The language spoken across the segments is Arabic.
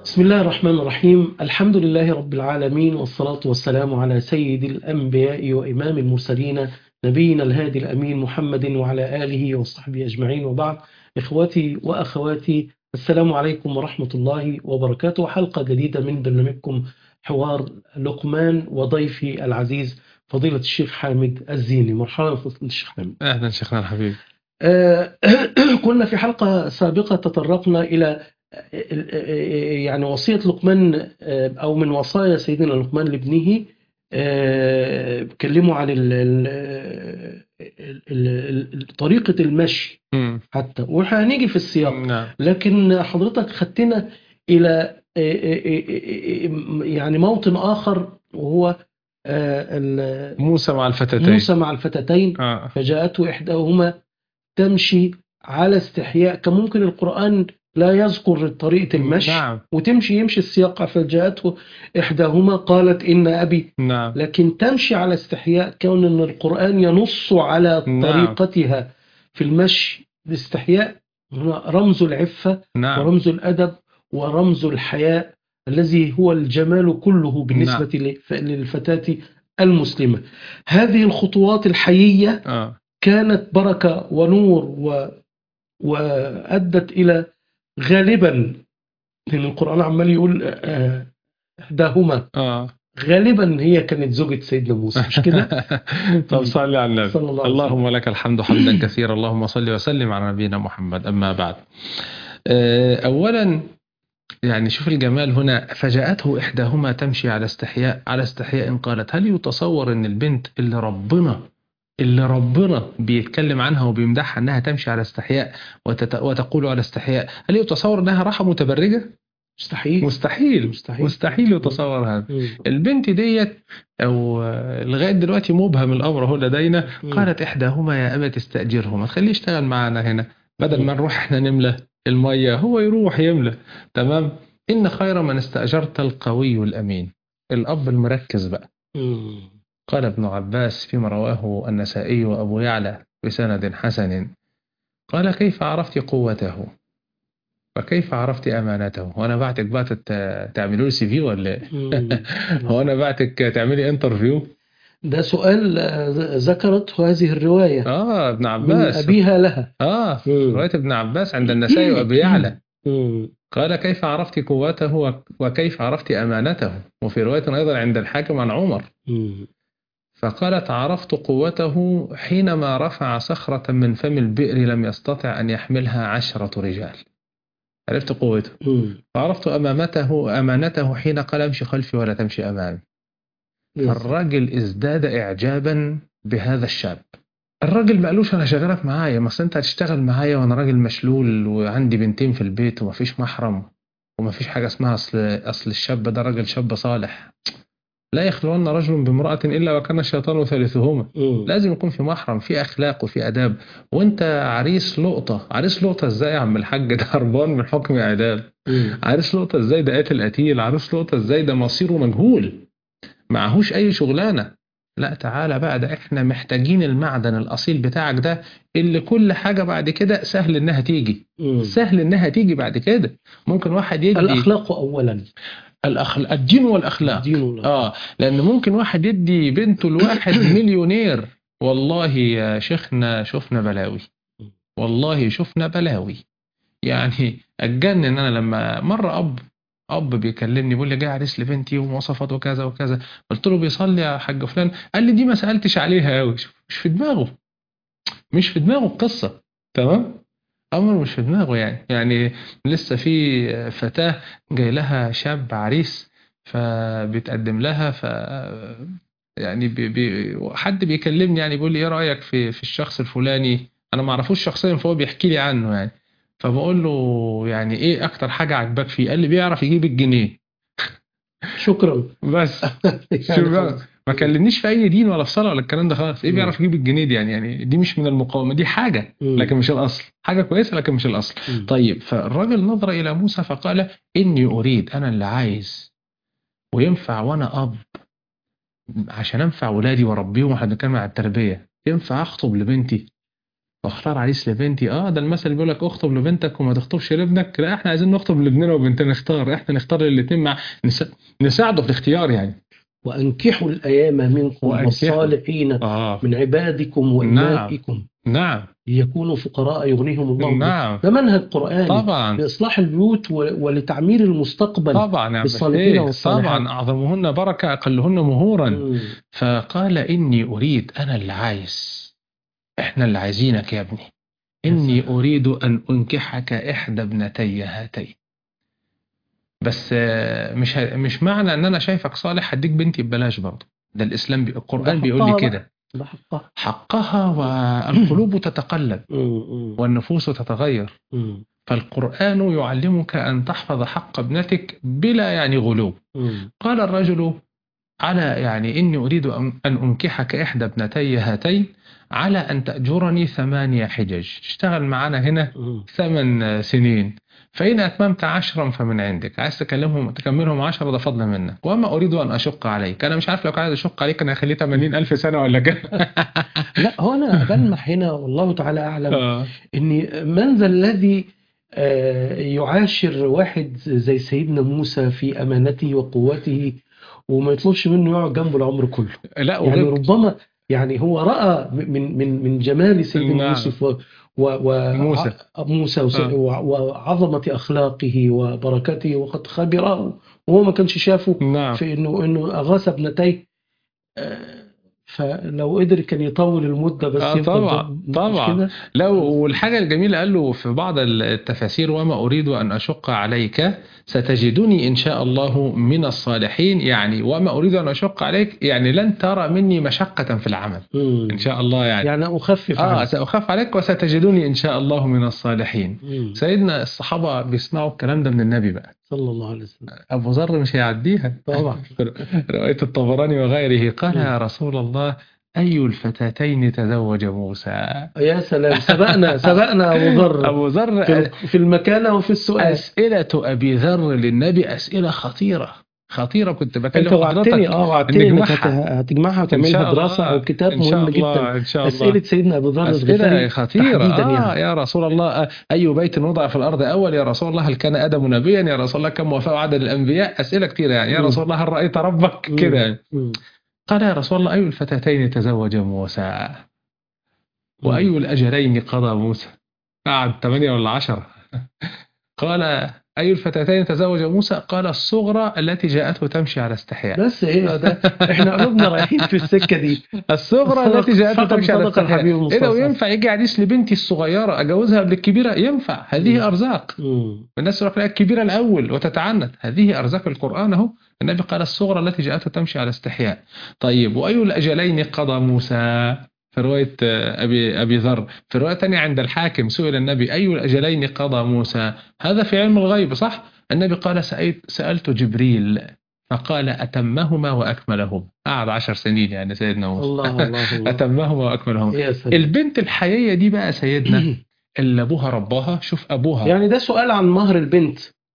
بسم الله الرحمن الرحيم. الحمد لله رب العالمين، والصلاة والسلام على سيد الأنبياء وإمام المرسلين، نبينا الهادي الأمين محمد وعلى آله وصحبه أجمعين، وبعد. إخوتي وأخواتي، السلام عليكم ورحمة الله وبركاته. حلقة جديدة من برنامجكم حوار لقمان، وضيفي العزيز فضيلة الشيخ حامد الزيني. مرحبا فضيلة الشيخ حامد. أهلا شيخنا الحبيب. آه، كنا في حلقة سابقة تطرقنا إلى يعني وصية لقمان، أو من وصايا سيدنا لقمان لابنه. كلموا عن طريقة المشي مم. حتى، وهنيجي في السياق. نعم. لكن حضرتك خدتنا إلى يعني موطن آخر، وهو موسى مع الفتاتين. موسى مع الفتاتين. آه. فجاءته إحداهما تمشي على استحياء. كان ممكن القرآن لا يذكر طريقة المشي نعم. يمشي السياق. فجاءته إحداهما قالت إن أبي. نعم. لكن تمشي على استحياء، كون أن القرآن ينص على نعم. طريقتها في المشي باستحياء، هنا رمز العفة نعم. ورمز الأدب ورمز الحياء، الذي هو الجمال كله نعم. بالنسبة للفتاة المسلمة. هذه الخطوات الحيية آه. كانت بركة ونور وأدت إلى غالبا، لأن القرآن عمال يقول إحداهما، آه. غالبا هي كانت زوجة سيدنا موسى، مش كده؟ طب صلي على النبي. صلى الله عليه وسلم. اللهم لك الحمد حمدا كثيرا، اللهم صل وسلم على نبينا محمد. أما بعد، أولا يعني شوف الجمال هنا. فجاءته إحداهما تمشي على استحياء قالت هل يتصور أن البنت اللي ربنا بيتكلم عنها وبيمدحها انها تمشي على استحياء وتقول على استحياء، هل يتصور انها راحة متبرجة؟ مستحيل. مستحيل يتصور هذا. البنت ديت او لغايه دلوقتي مبهم الامر هو لدينا. قالت احداهما يا ابت استاجره، ما تخليه يشتغل معنا هنا، بدل ما نروح احنا نملى الميه هو يروح يملى. تمام. ان خير من استاجرت القوي الامين. الاب المركز بقى. قال ابن عباس فيما رواه النسائي وأبو يعلى بسند حسن، قال كيف عرفت قوته وكيف عرفت أمانته؟ وأنا بعتك تعملوا لي CV ولا إيه؟ هو أنا بعتك تعملي انترفيو؟ ده سؤال ذكرته هذه الرواية ابن من عباس. أبيها لها. رواية ابن عباس عند النسائي وأبي يعلى. قال كيف عرفت قوته وكيف عرفت أمانته؟ وفي رواية أيضا عند الحاكم عن عمر. فقالت عرفت قوته حينما رفع صخرة من فم البئر لم يستطع أن يحملها 10 رجال. عرفت قوته. فعرفت أمانته حين قال امشي خلفي ولا تمشي أمامي. فالراجل ازداد إعجابا بهذا الشاب. الراجل ما قالوش أنا شغالك معايا، ما أصل أنت هتشتغل معايا وأنا راجل مشلول وعندي بنتين في البيت ومفيش محرم ومفيش حاجة اسمها أصل الشاب ده راجل شاب صالح. لا يخلون رجل بامرأة إلا وكان الشيطان ثالثهما. لازم يكون في محرم، في أخلاق وفي أداب. وأنت عريس لقطة إزاي يا عم الحاج؟ ده هربان من حكم إعدام. عريس لقطة إزاي؟ ده قاتل قتيل. عريس لقطة إزاي؟ ده مصيره مجهول، معهوش أي شغلانة. لا تعالى بقى، ده إحنا محتاجين المعدن الأصيل بتاعك ده، اللي كل حاجة بعد كده سهل إنها تيجي بعد كده. ممكن واحد يدي الأخلاق أولا، الدين والأخلاق. لأن ممكن واحد يدي بنته لواحد مليونير. والله يا شيخنا شفنا بلاوي. يعني أتجنن أنا لما مرة أب بيكلمني بيقول لي جاي عريس لبنتي ومواصفات وكذا وكذا. قلت له بيصلي يا حاج فلان؟ قال لي دي ما سألتش عليها قوي، مش في دماغه القصة. تمام. أمر مش في دماغه يعني لسه في فتاة جاي لها شاب عريس فبتقدم لها، يعني حد بيكلمني يعني بيقول لي ايه رأيك في الشخص الفلاني؟ انا ما اعرفوش شخصيا فهو بيحكي لي عنه يعني. فبقول له يعني ايه اكتر حاجة عجبك فيه؟ قال لي بيعرف يجيب الجنيه. شكرا. بس شو يعني بقى، ما كلمنيش في اي دين ولا في صلاة ولا الكلام ده خالص. ايه بيعرف يجيب الجنيه دي؟ يعني دي مش من المقاومة، دي حاجة لكن مش الاصل. حاجة كويسة لكن مش الاصل. طيب، فالراجل نظر الى موسى فقال اني اريد، انا اللي عايز وينفع وانا اب عشان انفع ولادي واربيهم. احنا بنتكلم عن التربية. ينفع اخطب لبنتي واختار عريس لبنتي. ده المثل بيقول لك اخطب لبنتك وما تخطبش لابنك. لا، احنا عايزين نخطب لابننا وبنتنا، احنا نختار الاثنين مع نساعده في الاختيار يعني. وأنكحوا الأيام منكم وأنكحوا والصالحين من عبادكم نعم وإمائكم نعم ليكونوا فقراء يغنيهم الله. نعم ده منهج قرآني طبعا لإصلاح البيوت ولتعمير المستقبل طبعا يا عم بالصالحين الشيخ، والصالحات. طبعا أعظمهن بركة أقلهن مهورا. فقال إني أريد، أنا اللي عايز، إحنا اللي عايزينك يا ابني، إني أريد أن أنكحك إحدى ابنتي هاتين. بس مش معنى أن أنا شايفك صالح هديك بنتي ببلاش برضه. ده الإسلام القرآن بيقول لي كده، ده حقها. والقلوب تتقلب والنفوس تتغير. فالقرآن يعلمك أن تحفظ حق ابنتك بلا يعني غلو. قال الرجل على يعني إني أريد أن أنكحك إحدى ابنتي هاتين على أن تأجرني 8 حجج، اشتغل معنا هنا 8 سنين، فإن أتممت 10 فمن عندك، عايز تكملهم 10 ده فضل منك، وما أريد أن أشق عليك. أنا مش عارف لو كان عايز أشق عليك أنا أخليه 80,000 سنة ولا كده. لا، هو أنا بلمح هنا والله تعالى أعلم إن من ذا الذي يعاشر واحد زي سيدنا موسى في أمانته وقوته وما يطلبش منه يقعد جنبه العمر كله. لا، يعني ربما يعني هو رأى من جمال سيدنا يوسف وموسى وعظمة أخلاقه وبركته، وقد خبره وهو ما كانش شافه في إنه أغاث ابنتيه. فلو قدر كان يطول المدة بس طبعا. لو والحاجة الجميلة قال له في بعض التفاسير وما أريد أن أشق عليك ستجدني إن شاء الله من الصالحين. يعني وما أريد أن أشق عليك يعني لن ترى مني مشقة في العمل إن شاء الله. يعني أخفف عنك. سأخف عليك وستجدني إن شاء الله من الصالحين. سيدنا الصحابة بيسمعوا الكلام ده من النبي بقى صلى الله عليه وسلم. أبو ذر مش هيعديها طبعا. رواية الطبراني وغيره قال يا رسول الله أي الفتاتين تزوج موسى؟ يا سلام، سبقنا أبو ذر في المكانة وفي السؤال. أسئلة أبي ذر للنبي أسئلة خطيرة. كنت بكلم حضرتك وعدتني هتجمعها وتعملها دراسة أو كتاب مهم جدا. إن شاء الله. أسئلة سيدنا أبو ذر أسئلة خطيرة. يعني. يا رسول الله أي بيت وضع في الأرض أول؟ يا رسول الله هل كان آدم نبيا؟ يا رسول الله كم وفاء عدد الأنبياء؟ أسئلة كثيرة يعني. يا رسول الله هل رأيت ربك؟ كده. قال يا رسول الله أي الفتاتين تزوج موسى؟ وأي الأجلين قضى موسى؟ قعد 8 ولا 10. قال أي الفتاتين تزوج موسى؟ قال الصغرى التي جاءته تمشي على استحياء. بس إيه ده؟ إحنا قلوبنا رايحين في السكة دي. الصغرى التي جاءته تمشي على استحياء. إيه لو ينفع يجي حديث لبنتي الصغيرة أجوزها قبل الكبيرة؟ ينفع. هذه أرزاق. الناس يقول لك الكبيرة الأول وتتعنت. هذه أرزاق القرآن أهو. النبي قال الصغرى التي جاءته تمشي على استحياء. طيب وأي الأجلين قضى موسى؟ في رواية أبي ذر. في رواية تانية عند الحاكم سئل النبي أي الأجلين قضى موسى؟ هذا في علم الغيب صح؟ النبي قال سألت جبريل فقال أتمهما وأكملهما. قعد 10 سنين يعني سيدنا موسى. الله. أتمهما وأكملهما. البنت الحيية دي بقى سيدنا اللي أبوها رباها. شوف أبوها. يعني ده سؤال عن مهر البنت.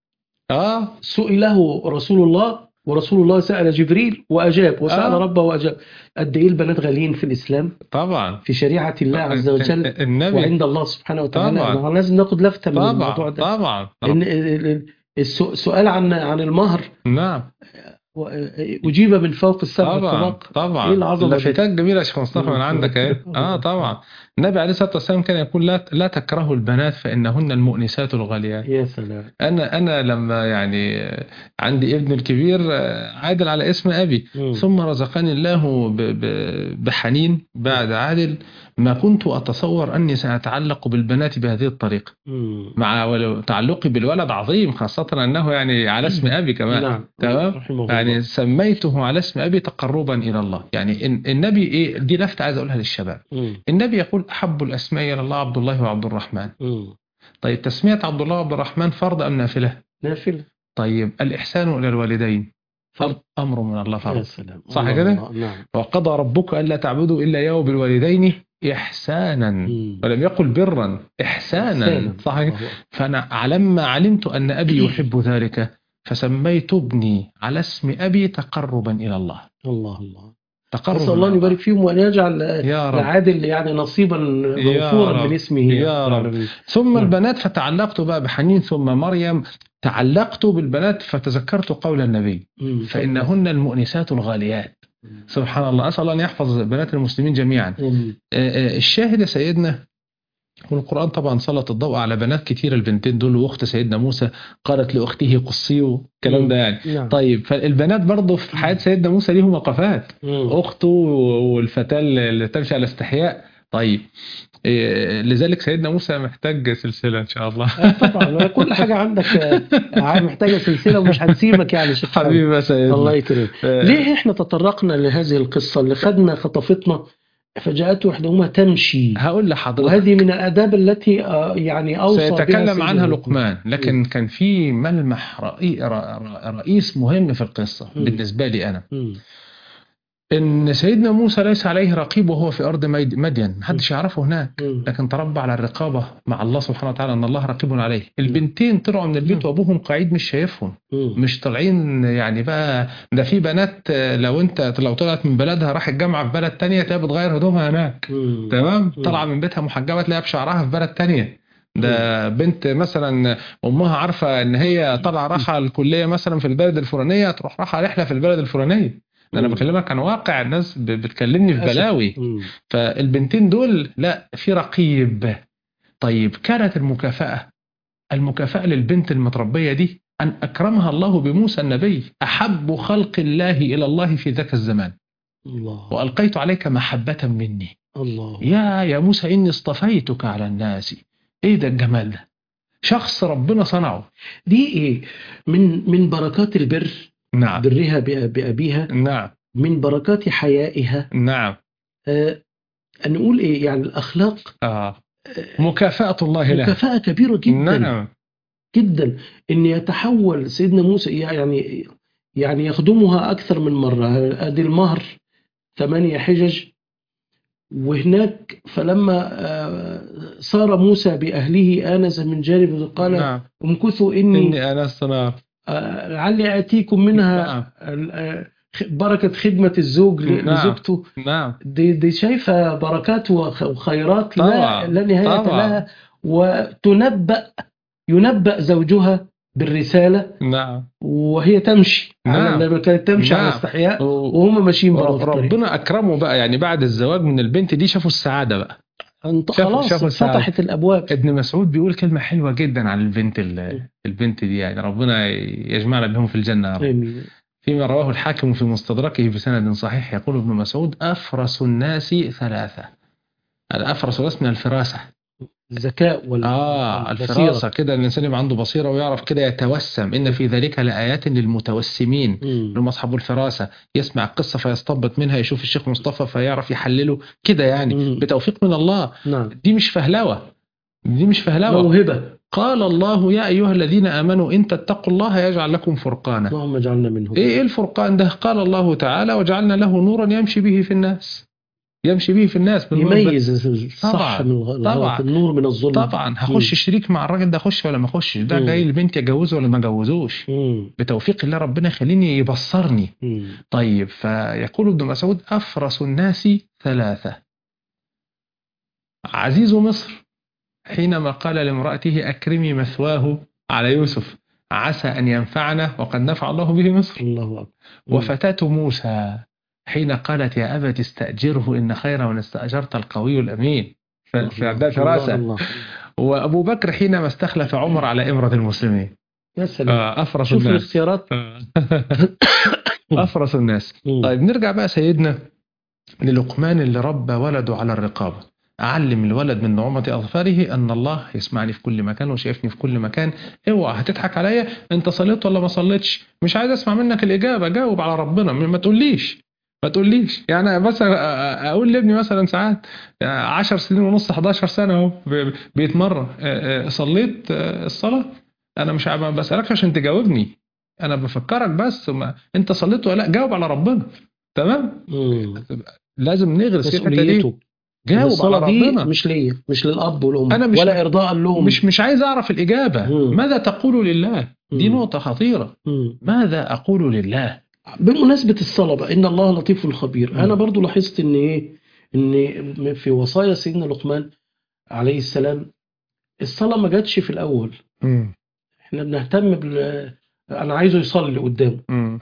سئله رسول الله ورسول الله سأل جبريل وأجاب، وسأل ربه وأجاب. قد إيه البنات غاليين في الإسلام طبعا في شريعة الله عز وجل النبي. وعند الله سبحانه وتعالى. لازم ناخد لفتة من الموضوع ده. طبعا السؤال عن المهر نعم أجيب من فوق السبع طبق. طبعا. إيه العظمة لفتات جميلة يا شيخ مصطفى من عندك اهي. طبعا النبي عليه الصلاة والسلام كان يقول لا تكرهوا البنات فإنهن المؤنسات الغاليات. يا سلام. أنا لما يعني عندي ابن الكبير عادل على اسم أبي ثم رزقني الله بحنين بعد عادل ما كنت أتصور أني سأتعلق بالبنات بهذه الطريقة مع تعلقي بالولد عظيم خاصة أنه يعني على اسم أبي كمان. نعم. تمام. يعني سميته على اسم أبي تقربا إلى الله. يعني النبي إيه دي لفتة عايز أقولها للشباب. النبي يقول أحب الأسماء إلى الله عبد الله وعبد الرحمن. طيب تسمية عبد الله وعبد الرحمن فرض أم نافلة؟ نافلة. طيب الإحسان إلى الوالدين فرض أمر من الله فرض. صح كده؟ نعم. وقضى ربك ألا تعبدوا إلا إياه بالوالدين إحسانا ولم يقل برا إحسانا. صح كده؟ فأنا لما علمت أن أبي يحب ذلك فسميت ابني على اسم أبي تقربا إلى الله. الله. نسأل الله أن يبارك فيهم وأن يجعل لعادل يعني نصيبا مغفورا من اسمه يا رب. ثم البنات فتعلقت بقى بحنين، ثم مريم تعلقت بالبنات فتذكرت قول النبي فإنهن المؤنسات الغاليات. سبحان الله، أسأل الله أن يحفظ بنات المسلمين جميعا. الشاهد يا سيدنا، والقرآن طبعا سلط الضوء على بنات كتير، البنتين دول واخت سيدنا موسى قالت لأخته قصيه الكلام ده يعني. طيب فالبنات برضه في حياة سيدنا موسى ليهم وقفات، أخته والفتاة اللي تمشي على استحياء. طيب لذلك سيدنا موسى محتاج سلسلة إن شاء الله. طبعا كل حاجة عندك محتاجة سلسلة ومش هنسيبك يعني شيخ حبيبي سيدنا. الله يكرمك. ليه احنا تطرقنا لهذه القصة اللي خدنا خطفتنا فجاءته إحداهما تمشي؟ هقول لحضرتك، وهذه من الآداب التي يعني أوصى بها سيتكلم عنها لقمان، لكن كان في ملمح رئيس مهم في القصة بالنسبة لي أنا. إن سيدنا موسى ليس عليه رقيب وهو في أرض مدين، محدش يعرفه هناك، لكن تربى على الرقابة مع الله سبحانه وتعالى أن الله رقيب عليه. البنتين طلعوا من البيت وأبوهم قاعد مش شايفهم، مش طالعين يعني بقى. ده في بنات لو طلعت من بلدها راح الجامعة في بلد تانية تلاقيها بتغير هدومها هناك، تمام. طلع من بيتها محجبة تلاقيها بشعرها في بلد تانية. ده بنت مثلا أمها عارفة إن هي طالعة راحة الكلية مثلا في البلد الفلانية، تروح راحة رحلة في البلد الفلانية. أنا بكلمك عن واقع، الناس بتكلمني في بلاوي. فالبنتين دول لا، في رقيب. طيب كانت المكافأة للبنت المتربية دي أن أكرمها الله بموسى النبي، أحب خلق الله إلى الله في ذاك الزمان، الله. وألقيت عليك محبة مني، الله. يا موسى إني اصطفيتك على الناس. إيه ده الجمال ده؟ شخص ربنا صنعه. دي إيه من بركات البر. نعم. برها بأبيها. نعم. من بركات حيائها. نعم. أن نقول إيه يعني الأخلاق. مكافأة الله لها، مكافأة كبيرة جدا. نعم. جدا. إن يتحول سيدنا موسى يعني يخدمها أكثر من مرة. أدي المهر 8 حجج، وهناك فلما صار موسى بأهله آنس من جانب قال نعم. امكثوا إني آنست نار لعلي آتيكم منها. نعم. بركة خدمة الزوج لزوجته. نعم. دي شايفة بركات وخيرات لا نهاية لها. ينبأ زوجها بالرسالة. نعم. وهي تمشي. نعم. لما كانت تمشي على استحياء وهم ماشيين برضه. ربنا أكرمه بقى يعني بعد الزواج من البنت دي شافوا السعادة بقى. خلاص فتحت الأبواب. ابن مسعود بيقول كلمة حلوة جدا عن البنت دي، يعني ربنا يجمعنا بهم في الجنة. آمين. فيما رواه الحاكم في مستدركه بسند صحيح يقول ابن مسعود أفرس الناس 3. الأفرس الناس من الفراسة، الذكاء الفراسة كده، الإنسان يبقى عنده بصيرة ويعرف كده يتوسم. إن في ذلك لآيات للمتوسمين، لهم أصحاب الفراسة، يسمع القصة فيستنبط منها، يشوف الشيخ مصطفى فيعرف يحلله كده يعني بتوفيق من الله. نعم. دي مش فهلوة، موهبة. قال الله يا أيها الذين آمنوا إن تتقوا الله يجعل لكم فرقانا. اللهم اجعلنا منهم. إيه الفرقان ده؟ قال الله تعالى وجعلنا له نورا يمشي به في الناس. يميز الصح من الغلط، النور من الظلم. طبعا هخش شريك مع الراجل ده، اخش ولا ما اخش؟ ده جاي البنت يجوزه ولا ما جوزوش؟ بتوفيق الله ربنا يخليني يبصرني. طيب فيقول ابن مسعود أفرس الناس 3. عزيز مصر حينما قال لامرأته أكرمي مثواه على يوسف عسى أن ينفعنا وقد نفع الله به مصر. الله أكبر. وفتاة موسى حين قالت يا أبت استأجره إن خير من استأجرت القوي الأمين. فعندها فراسة. وأبو بكر حينما استخلف عمر على إمرة المسلمين. يا سلام. أفرس شوف الناس. الاختيارات. أفرس الناس. طيب نرجع بقى سيدنا للقمان اللي ربى ولده على الرقابة. أعلم الولد من نعومة أظفاره أن الله يسمعني في كل مكان وشايفني في كل مكان. اوعى هتضحك عليا، أنت صليت ولا ما صليتش؟ مش عايز أسمع منك الإجابة، جاوب على ربنا. ما تقوليش يعني مثلا أقول لابني مثلا ساعات 10 سنين ونص 11 سنة اهو بيتمرن، صليت الصلاة؟ أنا مش بسألك عشان تجاوبني، أنا بفكرك بس. أنت صليت ولا لا؟ جاوب على ربنا. تمام. لازم نغرس في الحتة دي. جاوب على ربنا. مش ليا، مش للأب والأم، ولا إرضاء لهم. مش عايز أعرف الإجابة. ماذا تقول لله؟ دي نقطة خطيرة. ماذا أقول لله؟ بمناسبة الصلاة بقى، إن الله لطيف خبير، أنا برضو لاحظت إن إن في وصايا سيدنا لقمان عليه السلام الصلاة ما جاتش في الأول. إحنا بنهتم أنا عايزه يصلي قدامه،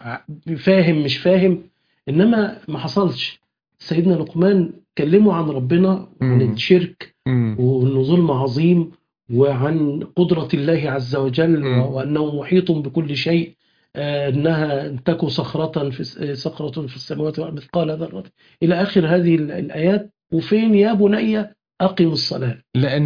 فاهم مش فاهم، إنما ما حصلش. سيدنا لقمان كلموا عن ربنا وعن الشرك وإنه ظلم عظيم، وعن قدرة الله عز وجل وأنه محيط بكل شيء، أنها أن تكو صخرة في السماوات مثقال ذرة، إلى آخر هذه الآيات. وفين يا بني أقم الصلاة؟ لأن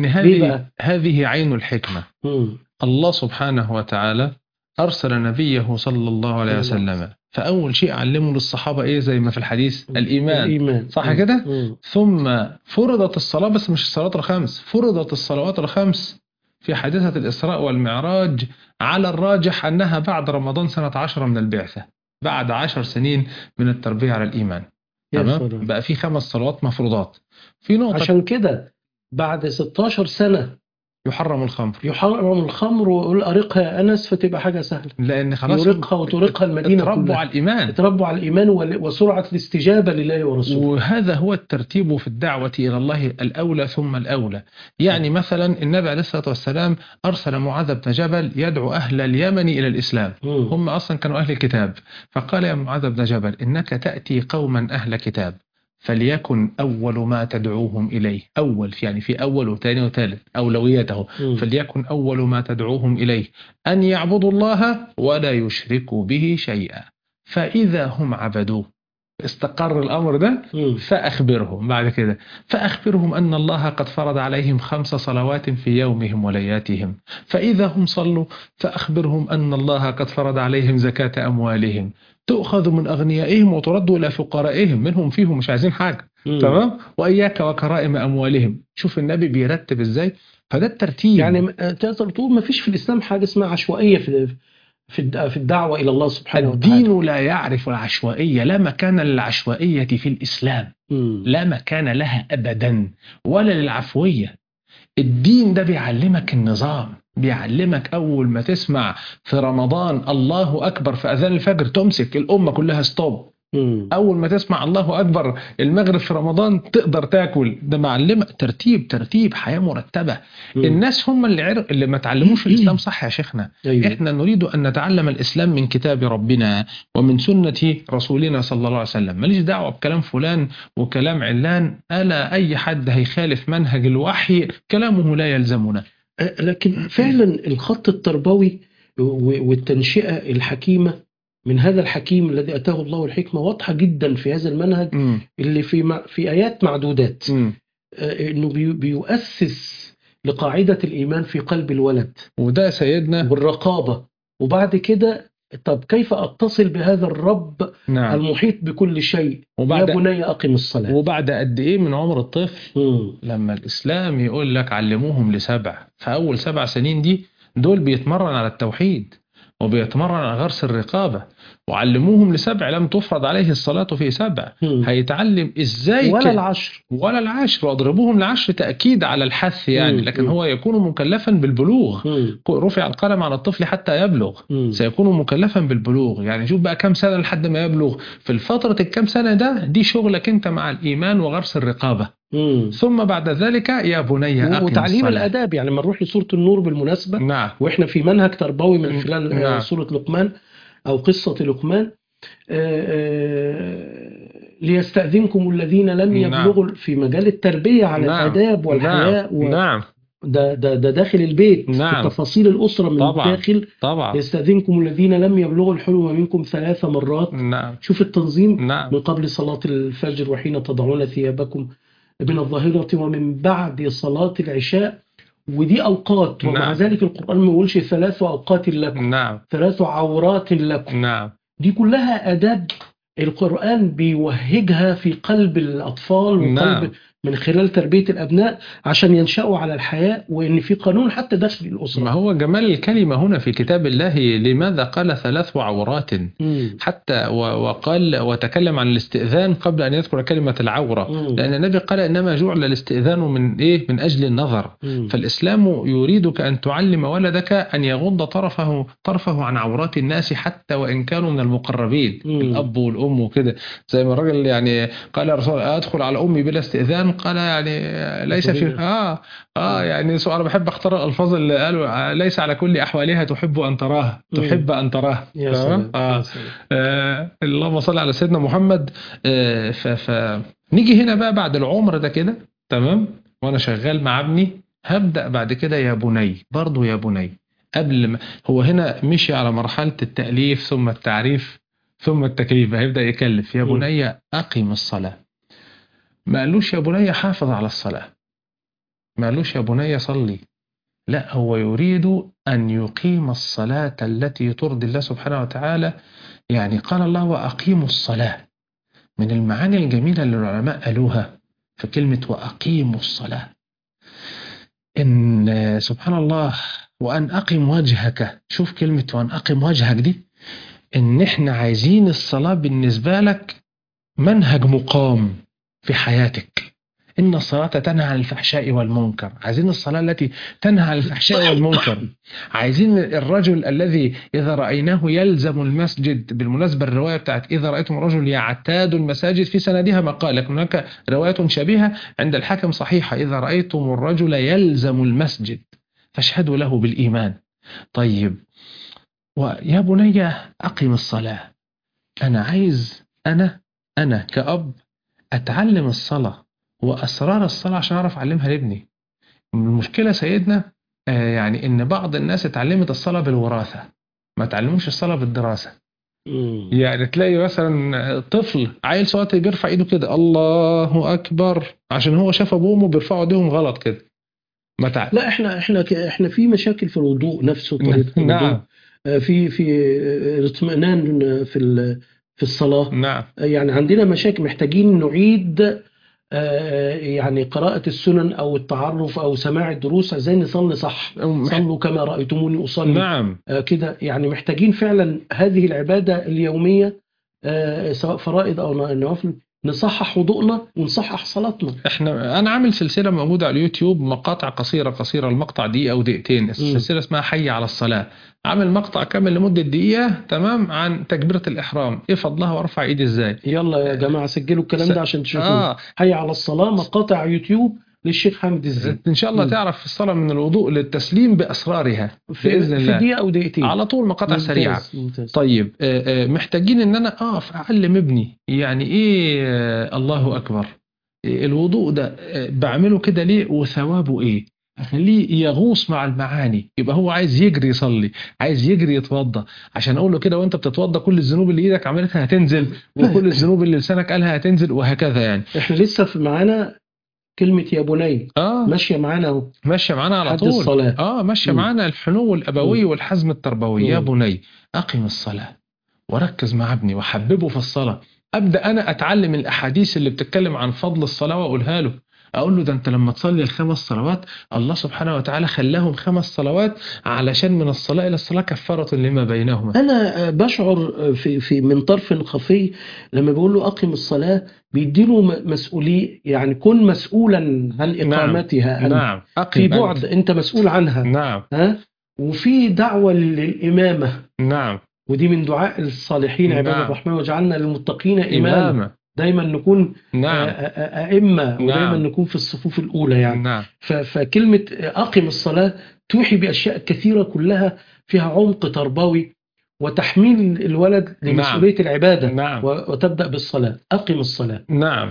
هذه عين الحكمة. الله سبحانه وتعالى أرسل نبيه صلى الله عليه وسلم، فأول شيء علمه للصحابة إيه زي ما في الحديث؟ الإيمان. صح كده؟ ثم فرضت الصلاة، بس مش الصلاة الخمس، فرضت الصلوات الخمس في حادثة الإسراء والمعراج، على الراجح أنها بعد رمضان سنة 10 من البعثة، بعد 10 سنين من التربية على الإيمان. تمام؟ بقى في 5 صلوات مفروضات. في نقطة عشان كده بعد 16 سنة يحرم الخمر، ويقول أرقها يا أنس، فتبقى حاجة سهلة، لأن خلاص يرقها وترقها المدينة اتربوا كلها، على الإيمان وسرعة الاستجابة لله ورسوله. وهذا هو الترتيب في الدعوة إلى الله، الأولى ثم الأولى. يعني مثلا النبي عليه الصلاة والسلام أرسل معاذ بن جبل يدعو أهل اليمن إلى الإسلام، هم أصلا كانوا أهل الكتاب، فقال يا معاذ بن جبل إنك تأتي قوما أهل كتاب، فليكن أول ما تدعوهم إليه، أول يعني في أول وثاني وثالث أولويته، فليكن أول ما تدعوهم إليه أن يعبدوا الله ولا يشركوا به شيئا، فإذا هم عبدوه استقر الأمر ده فأخبرهم بعد كده، فأخبرهم أن الله قد فرض عليهم 5 صلوات في يومهم ولياتهم، فإذا هم صلوا فأخبرهم أن الله قد فرض عليهم زكاة أموالهم تؤخذ من أغنيائهم وترد إلى فقرائهم، منهم فيهم مش عايزين حاجة. تمام؟ وإياك وكرائم أموالهم. شوف النبي بيرتب إزاي، فده الترتيب. يعني تقدر تقول ما فيش في الإسلام حاجة اسمها عشوائية في الدعوة إلى الله سبحانه وتعالى. الدين لا يعرف العشوائية، لا مكان للعشوائية في الإسلام، لا مكان لها أبدا، ولا للعفوية. الدين ده بيعلمك النظام، بيعلمك أول ما تسمع في رمضان الله أكبر في أذان الفجر تمسك الأمة كلها ستوب، أول ما تسمع الله أكبر المغرب في رمضان تقدر تاكل. ده معلمك ترتيب حياة مرتبة. الناس هم اللي ما تعلموش الإسلام صح يا شيخنا. إحنا نريد أن نتعلم الإسلام من كتاب ربنا ومن سنة رسولنا صلى الله عليه وسلم. ماليش دعوة بكلام فلان وكلام علان، ألا أي حد هيخالف منهج الوحي كلامه لا يلزمنا. لكن فعلا الخط التربوي والتنشئة الحكيمة من هذا الحكيم الذي أتاه الله الحكمة واضحة جدا في هذا المنهج اللي في آيات معدودات، إنه بيؤسس لقاعدة الإيمان في قلب الولد، وده سيدنا والرقابة. وبعد كده طب كيف أتصل بهذا الرب المحيط بكل شيء؟ يا بني أقم الصلاة. وبعد قد إيه من عمر الطفل لما الإسلام يقول لك علموهم ل7، فأول 7 سنين دول بيتمرن على التوحيد وبيتمرن على غرس الرقابة، وعلموهم ل7 لم تفرض عليه الصلاة في 7، هيتعلم إزاي ولا العشر واضربوهم ل10 تأكيد على الحث يعني، لكن هو يكون مكلفا بالبلوغ. رفع القلم على الطفل حتى يبلغ، سيكون مكلفا بالبلوغ. يعني شوف بقى كم سنة لحد ما يبلغ، في الفترة الكم سنة دي شغلك انت مع الإيمان وغرس الرقابة. ثم بعد ذلك يا بني أقم وتعليم الصلاة. الأداب. يعني لما نروح لسورة النور بالمناسبة، وإحنا في منهج تربوي من خلال سورة لقمان أو قصة لقمان، ليستأذنكم الذين لم يبلغوا، في مجال التربية على الآداب والحياء ده داخل البيت، في تفاصيل الأسرة من الداخل. يستأذنكم الذين لم يبلغوا الحلم منكم 3 مرات. شوف التنظيم، من قبل صلاة الفجر وحين تضعون ثيابكم من الظاهرة ومن بعد صلاة العشاء. ودي أوقات، ومع ذلك القرآن ما يقولش 3 أوقات لكم، 3 عورات لكم. دي كلها آداب القرآن بيوهجها في قلب الأطفال وقلب من خلال تربية الأبناء عشان ينشأوا على الحياة، وإن في قانون حتى داخل الأسرة. ما هو جمال الكلمة هنا في كتاب الله، لماذا قال 3 عورات حتى وقال وتكلم عن الاستئذان قبل أن يذكر كلمة العورة، لأن النبي قال إنما جعل الاستئذان من إيه؟ من أجل النظر. فالإسلام يريدك أن تعلم ولدك أن يغض طرفه عن عورات الناس حتى وإن كانوا من المقربين، الأب والأم وكده. زي ما الرجل يعني قال يا رسول الله أدخل على أمي بلا استئذان، قال يعني ليس في يعني سؤال، بحب اختار الألفاظ اللي قالوا ليس على كل أحوالها تحب أن تراها، تحب أن تراها. يا سلام. اللهم صل على سيدنا محمد. فنيجي هنا بقى بعد العمر ده كده تمام، وأنا شغال مع ابني هبدأ بعد كده يا بني، برضو يا بني. قبل ما هو هنا مشي على مرحلة التأليف ثم التعريف ثم التكليف، هيبدأ يكلف يا بني أقم الصلاة. ما قالوش يا بني حافظ على الصلاة، ما قالوش يا بني صلي، لا، هو يريد أن يقيم الصلاة التي ترضي الله سبحانه وتعالى. يعني قال الله وأقيموا الصلاة. من المعاني الجميلة اللي العلماء قالوها في كلمة وأقيموا الصلاة، إن سبحان الله وأن أقم وجهك. شوف كلمة وأن أقم وجهك دي، إن إحنا عايزين الصلاة بالنسبة لك منهج مقام في حياتك. إن الصلاة تنهى عن الفحشاء والمنكر. عايزين الصلاة التي تنهى عن الفحشاء والمنكر. عايزين الرجل الذي إذا رأيناه يلزم المسجد. بالمناسبة الرواية بتاعت إذا رأيتم الرجل يعتاد المساجد في سندها مقال، لكن هناك رواية شبيهة عند الحاكم صحيحة: إذا رأيتم الرجل يلزم المسجد فاشهدوا له بالإيمان. طيب، ويا بني أقم الصلاة. أنا عايز أنا كأب أتعلم الصلاة وأسرار الصلاة عشان أعرف أعلمها لابني. المشكلة سيدنا يعني إن بعض الناس اتعلمت الصلاة بالوراثة، ما تعلموش الصلاة بالدراسة. يعني تلاقي مثلا طفل عيل صوتي بيرفع ايده كده الله أكبر عشان هو شاف أبوه وأمه بيرفعوا ايديهم غلط كده. لا، احنا في مشاكل في الوضوء نفسه، طريقة الوضوء. نعم. في اطمئنان في الصلاة. نعم. يعني عندنا مشاكل، محتاجين نعيد يعني قراءة السنن أو التعرف أو سماع الدروس ازاي نصلي صح. صلوا كما رأيتموني أصلي. نعم. كده يعني محتاجين فعلا هذه العبادة اليومية، سواء فرائض أو نوافل، نصحح وضوءنا ونصحح صلاتنا. أنا عامل سلسلة موجودة على اليوتيوب، مقاطع قصيرة، المقطع دقيقة أو دقيقتين. السلسلة اسمها حي على الصلاة. عامل مقطع كامل لمدة دقيقة تمام عن تكبيرة الإحرام، إيه فضلها وارفع إيدي إزاي. يلا يا جماعة سجلوا الكلام ده عشان تشوفوا. حي على الصلاة، مقاطع يوتيوب للشيخ حامد الزين. إن شاء الله تعرف الصلاة من الوضوء للتسليم بأسرارها بإذن الله في دقيقة أو دقيقتين على طول، مقاطع سريعة. ممتاز. طيب، محتاجين إن أنا أعلم ابني يعني إيه الله أكبر. الوضوء ده بعمله كده ليه وثوابه إيه، أخليه يغوص مع المعاني. يبقى هو عايز يجري يصلي، عايز يجري يتوضى، عشان أقول له كده وأنت بتتوضى كل الذنوب اللي إيدك عملتها هتنزل، وكل الذنوب اللي لسانك قالها هتنزل، وهكذا. يعني إحنا لسه في معانا كلمة يا بني ماشية معانا اهو، ماشية معانا على طول الصلاة. ماشية معانا الحنو الأبوي والحزم التربوي. يا بني أقم الصلاة، وركز مع ابني وحببه في الصلاة. أبدأ أنا أتعلم الأحاديث اللي بتتكلم عن فضل الصلاة وأقولها له. أقول له ده أنت لما تصلي ال5 صلوات الله سبحانه وتعالى خلاهم 5 صلوات علشان من الصلاة إلى الصلاة كفارة لما بينهما. أنا بشعر في من طرف خفي لما بيقول له أقم الصلاة، بيديله مسؤولية، يعني كن مسؤولا عن إقامتها. نعم. في بعد أنت مسؤول عنها. نعم. وفي دعوة للإمامة. نعم. ودي من دعاء الصالحين عباد الرحمن وجعلنا للمتقين إماما. دايما نكون أئمة، ودايما نكون في الصفوف الأولى يعني. فكلمة أقم الصلاة توحي بأشياء كثيرة كلها فيها عمق تربوي وتحميل الولد لمسؤولية العبادة. وتبدأ بالصلاة، أقم الصلاة. نعم.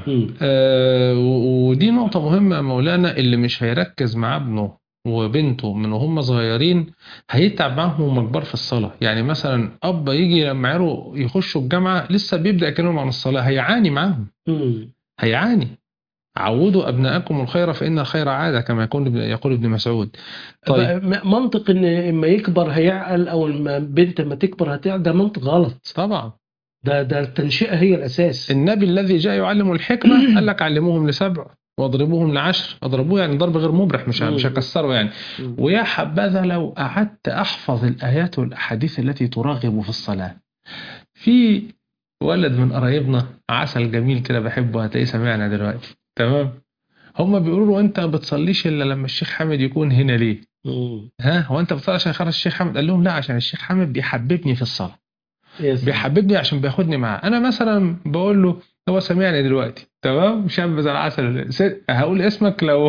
ودي نقطة مهمة مولانا، اللي مش هيركز مع ابنه وبنته من وهم صغيرين هيتعب معهم وهم كبار في الصلاة. يعني مثلا أب يجي لما يعروا يخشوا الجامعة لسه بيبدأ يكلمهم عن الصلاة، هيعاني معهم. هيعاني. عودوا أبناءكم الخير فإن الخير عادة، كما يقول ابن مسعود. طيب، منطق إن إما يكبر هيعقل أو البنت ما تكبر هتعقل، ده منطق غلط طبعا. ده التنشئة هي الأساس. النبي الذي جاء يعلم الحكمة قال لك علموهم ل7 واضربوهم ل10. اضربوه يعني ضرب غير مبرح، مش هكسره يعني. ويا حبذا لو قعدت احفظ الايات والاحاديث التي ترغب في الصلاه. في ولد من قرايبنا عسل جميل كده بحبه، هتلاقيه سمعنا دلوقتي، تمام؟ هم بيقولوا له انت ما بتصليش الا لما الشيخ حامد يكون هنا ليه؟ هو انت بتصلي عشان يخرج الشيخ حامد؟ قال لهم لا، عشان الشيخ حامد بيحببني في الصلاه، بيحببني عشان بياخدني معاه. انا مثلا بقول له، هو سمعني دلوقتي، تمام؟ شاب زي العسل، هقول اسمك لو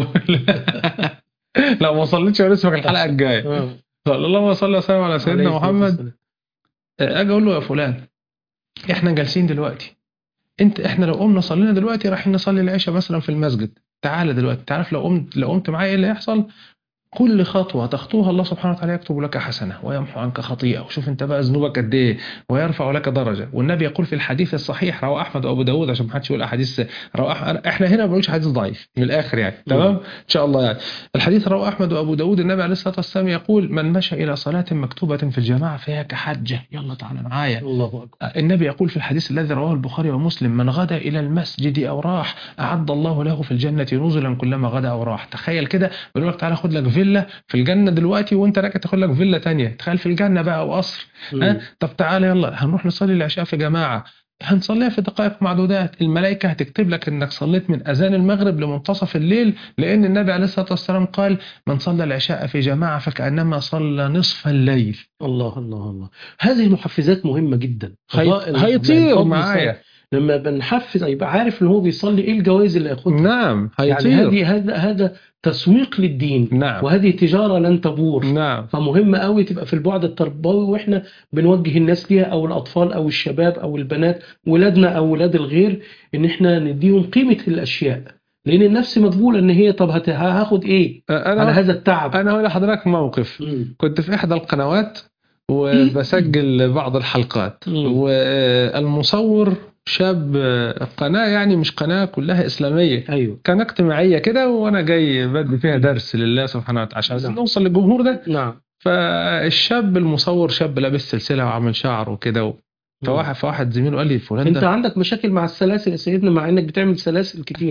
لو ما صليتش اقول اسمك الحلقه الجايه. اللهم صل وسلم على سيدنا محمد. اجي اقول له يا فلان، احنا جالسين دلوقتي، احنا لو قمنا صلينا دلوقتي رايحين نصلي العشاء مثلا في المسجد، تعالى دلوقتي، تعرف لو قمت معايا ايه اللي هيحصل؟ كل خطوة تخطوها الله سبحانه وتعالى يكتب لك حسنة ويمحو عنك خطيئة، وشوف انت بقى ذنوبك قد ايه، ويرفع لك درجة. والنبي يقول في الحديث الصحيح رواه أحمد وأبو داود، عشان ما حدش يقول أحاديث احنا هنا ما بنقولش حديث ضعيف من الآخر يعني، تمام؟ إن شاء الله يعني. الحديث رواه أحمد وأبو داود، النبي عليه الصلاة والسلام يقول من مشى إلى صلاة مكتوبة في الجماعة فهي كحجة. يلا تعالى معايا. الله أكبر. النبي يقول في الحديث الذي رواه البخاري ومسلم من غدا إلى المسجد أو راح أعد الله له في الجنة نزلا كلما غدا أو راح. تخيل كده، بيقول لك تعالى خد لك فيلا في الجنة دلوقتي، وانت راجع تاخد لك فيلا تانية، تخيل في الجنة بقى وقصر. طب تعالى يلا هنروح نصلي العشاء في جماعة، هنصليها في دقائق معدودات، الملائكة هتكتب لك انك صليت من اذان المغرب لمنتصف الليل، لان النبي عليه الصلاة والسلام قال من صلى العشاء في جماعة فكأنما صلى نصف الليل. الله الله الله. هذه المحفزات مهمة جدا. هيطير معايا لما بنحفز يبقى عارف ان هو بيصلي ايه الجوائز اللي هياخدها. نعم هيطير. يعني هذا تسويق للدين. نعم. وهذه تجارة لن تبور. نعم. فمهم قوي تبقى في البعد التربوي، واحنا بنوجه الناس ليها، او الاطفال او الشباب او البنات، ولادنا او ولاد الغير، ان احنا نديهم قيمة الاشياء، لان النفس مقبولة ان هي طب هاخد ايه على هذا التعب. انا هقول لحضرتك موقف. كنت في احدى القنوات وبسجل بعض الحلقات، والمصور شاب، قناة يعني مش قناة كلها إسلامية، أيوه. كان اجتماعية كده، وأنا جاي بدي فيها درس لله سبحانه وتعالى عشان نوصل للجمهور ده. نعم. فالشاب المصور شاب لابس سلسلة وعامل شعر وكده، فواحد زميله قال لي فلان انت عندك مشاكل مع السلاسل يا سيدنا، مع انك بتعمل سلاسل كتير.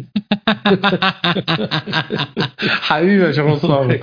حبيبي يا شيخ مصطفى.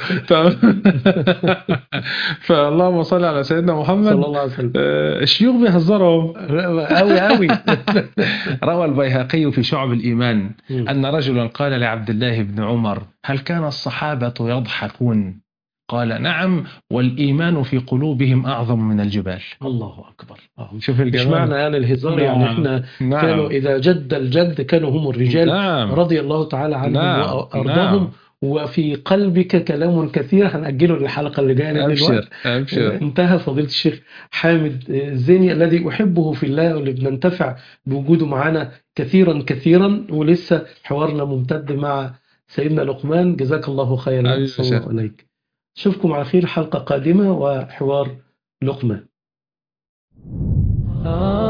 فاللهم صل على سيدنا محمد صلى الله عليه وسلم. الشيوخ بيهزروا قوي. روى البيهقي في شعب الإيمان أن رجلا قال لعبد الله بن عمر هل كان الصحابة يضحكون؟ قال نعم، والإيمان في قلوبهم أعظم من الجبال. الله أكبر. شوف الجمال. مش معنى يعني الهزار. نعم. يعني إحنا نعم. كانوا إذا جد الجد كانوا هم الرجال. نعم. رضي الله تعالى عنهم. نعم. وأرضاهم. نعم. وفي قلبك كلام كثير هنأجله للحلقة اللي جاية. أبشر. انتهى فضيلة الشيخ حامد الزيني الذي أحبه في الله، واللي بننتفع بوجوده معنا كثيرا، ولسه حوارنا ممتد مع سيدنا لقمان. جزاك الله خيرا. صلى الله عليك. أشوفكم على خير حلقة قادمة وحوار لقمان.